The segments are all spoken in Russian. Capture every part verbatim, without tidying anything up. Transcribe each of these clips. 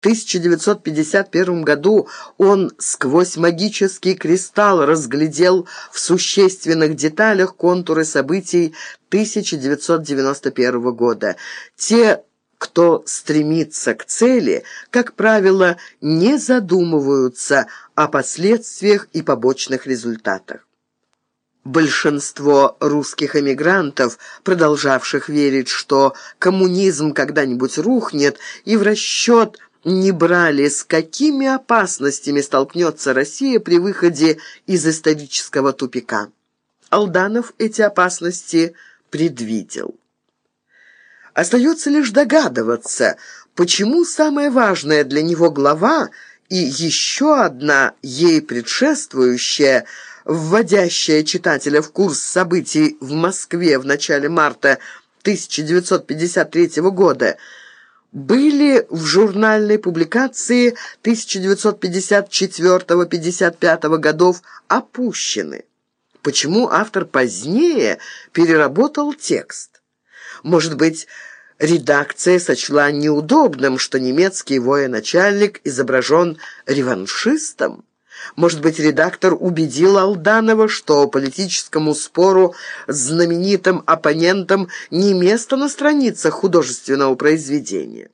тысяча девятьсот пятьдесят первом году он сквозь магический кристалл разглядел в существенных деталях контуры событий тысяча девятьсот девяносто первого года. Те, кто стремится к цели, как правило, не задумываются о последствиях и побочных результатах. Большинство русских эмигрантов, продолжавших верить, что коммунизм когда-нибудь рухнет, и в расчет не брали, с какими опасностями столкнется Россия при выходе из исторического тупика. Алданов эти опасности предвидел. Остается лишь догадываться, почему самая важная для него глава и еще одна ей предшествующая, вводящая читателя в курс событий в Москве в начале марта тысяча девятьсот пятьдесят третьего года, были в журнальной публикации тысяча девятьсот пятьдесят четвёртого — пятьдесят пятого годов опущены. Почему автор позднее переработал текст? Может быть, редакция сочла неудобным, что немецкий военачальник изображен реваншистом? Может быть, редактор убедил Алданова, что политическому спору с знаменитым оппонентом не место на страницах художественного произведения.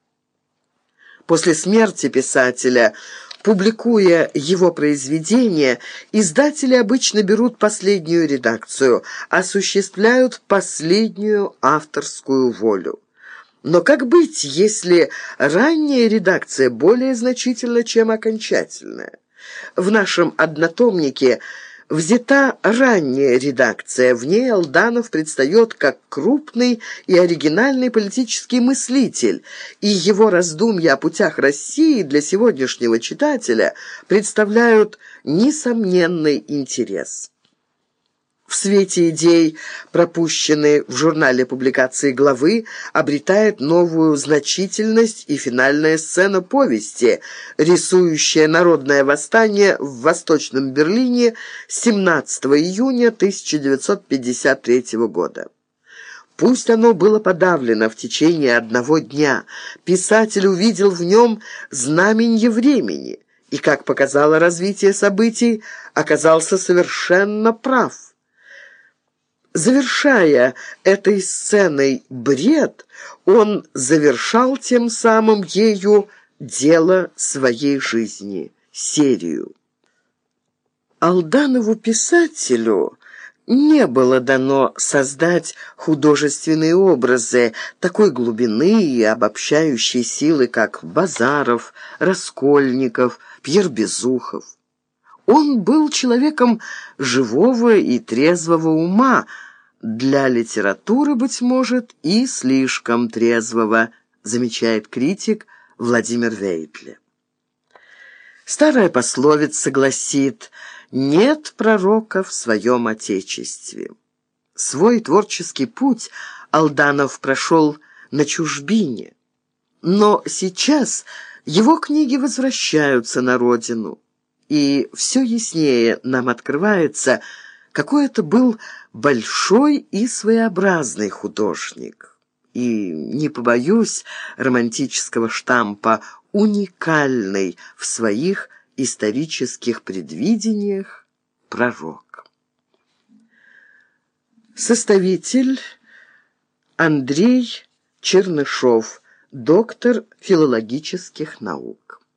После смерти писателя, публикуя его произведения, издатели обычно берут последнюю редакцию, осуществляют последнюю авторскую волю. Но как быть, если ранняя редакция более значительна, чем окончательная? В нашем однотомнике взята ранняя редакция. В ней Алданов предстает как крупный и оригинальный политический мыслитель, и его раздумья о путях России для сегодняшнего читателя представляют несомненный интерес. В свете идей, пропущенной в журнале публикации главы, обретает новую значительность и финальная сцена повести, рисующая народное восстание в Восточном Берлине семнадцатого июня тысяча девятьсот пятьдесят третьего года. Пусть оно было подавлено в течение одного дня, писатель увидел в нем знаменье времени и, как показало развитие событий, оказался совершенно прав. Завершая этой сценой бред, он завершал тем самым ею дело своей жизни, серию. Алданову-писателю не было дано создать художественные образы такой глубины и обобщающей силы, как Базаров, Раскольников, Пьер Безухов. Он был человеком живого и трезвого ума, для литературы, быть может, и слишком трезвого, замечает критик Владимир Вейтле. Старая пословица гласит: «Нет пророка в своем отечестве». Свой творческий путь Алданов прошел на чужбине, но сейчас его книги возвращаются на родину. И все яснее нам открывается, какой это был большой и своеобразный художник. И, не побоюсь романтического штампа, уникальный в своих исторических предвидениях пророк. Составитель Андрей Чернышов, доктор филологических наук.